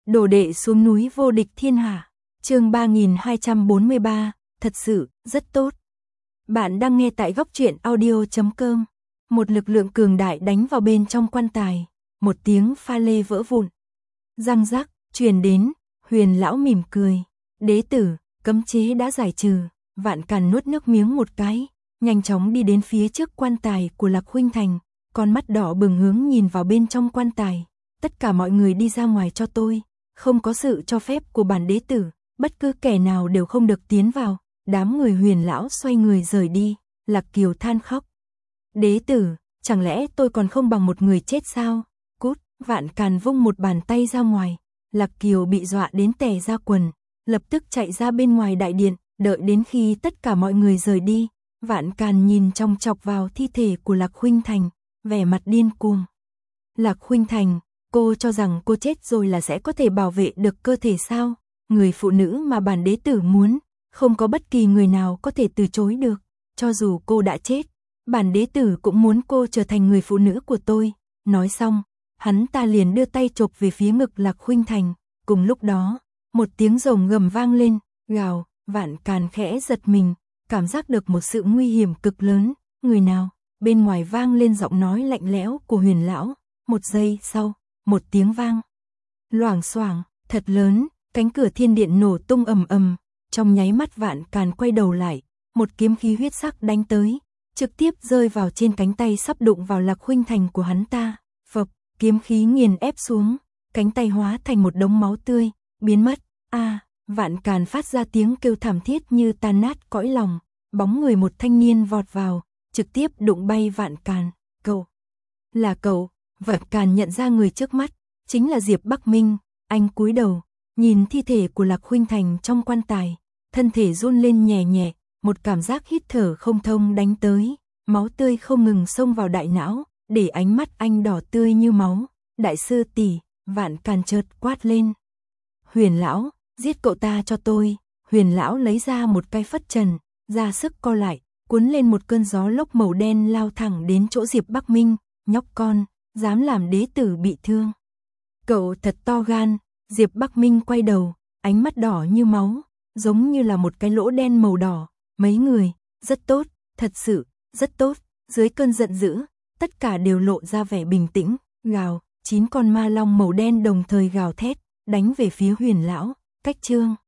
Đồ đệ xuống núi vô địch thiên hạ. Chương 3243, thật sự, rất tốt. Bạn đang nghe tại góc truyện audio.com. Một lực lượng cường đại đánh vào bên trong quan tài, một tiếng pha lê vỡ vụn. Răng rắc, truyền đến, Huyền lão mỉm cười. Đế tử, cấm chế đã giải trừ. Vạn Càn nuốt nước miếng một cái, nhanh chóng đi đến phía trước quan tài của Lạc Khuynh Thành, con mắt đỏ bừng hướng nhìn vào bên trong quan tài. Tất cả mọi người đi ra ngoài cho tôi, không có sự cho phép của bản đế tử, bất cứ kẻ nào đều không được tiến vào. Đám người Huyền lão xoay người rời đi, Lạc Kiều than khóc. Đế tử, chẳng lẽ tôi còn không bằng một người chết sao? Cút, Vạn Càn vung một bàn tay ra ngoài, Lạc Kiều bị dọa đến tè ra quần, lập tức chạy ra bên ngoài đại điện, đợi đến khi tất cả mọi người rời đi, Vạn Càn nhìn chòng chọc vào thi thể của Lạc Khuynh Thành, vẻ mặt điên cuồng. Lạc Khuynh Thành, cô cho rằng cô chết rồi là sẽ có thể bảo vệ được cơ thể sao? Người phụ nữ mà bản đế tử muốn, không có bất kỳ người nào có thể từ chối được. Cho dù cô đã chết, bản đế tử cũng muốn cô trở thành người phụ nữ của tôi. Nói xong, hắn ta liền đưa tay chộp về phía ngực Lạc Khuynh Thành. Cùng lúc đó, một tiếng rồng gầm vang lên, gào. Vạn Càn khẽ giật mình, cảm giác được một sự nguy hiểm cực lớn. Người nào? Bên ngoài vang lên giọng nói lạnh lẽo của Huyền lão. Một giây sau, một tiếng vang loảng xoảng thật lớn, cánh cửa thiên điện nổ tung ầm ầm. Trong nháy mắt Vạn Càn quay đầu lại, một kiếm khí huyết sắc đánh tới, trực tiếp rơi vào trên cánh tay sắp đụng vào Lạc Khuynh Thành của hắn ta. Phập, kiếm khí nghiền ép xuống, cánh tay hóa thành một đống máu tươi, biến mất. Vạn Càn phát ra tiếng kêu thảm thiết như tan nát cõi lòng. Bóng người một thanh niên vọt vào, trực tiếp đụng bay Vạn Càn. Cậu, là cậu. Vạn Càn nhận ra người trước mắt, chính là Diệp Bắc Minh. Anh cúi đầu, nhìn thi thể của Lạc Khuynh Thành trong quan tài, thân thể run lên nhẹ nhẹ, một cảm giác hít thở không thông đánh tới, máu tươi không ngừng xông vào đại não, để ánh mắt anh đỏ tươi như máu. Đại sư tỷ, Vạn Càn chợt quát lên. Huyền lão, giết cậu ta cho tôi. Huyền lão lấy ra một cái phất trần, ra sức co lại, cuốn lên một cơn gió lốc màu đen lao thẳng đến chỗ Diệp Bắc Minh. Nhóc con, dám làm đế tử bị thương. Cậu thật to gan. Diệp Bắc Minh quay đầu, ánh mắt đỏ như máu, giống như là một cái lỗ đen màu đỏ. Mấy người, rất tốt, thật sự, rất tốt. Dưới cơn giận dữ, tất cả đều lộ ra vẻ bình tĩnh. Gào, 9 con ma long màu đen đồng thời gào thét, đánh về phía Huyền lão. Cách chương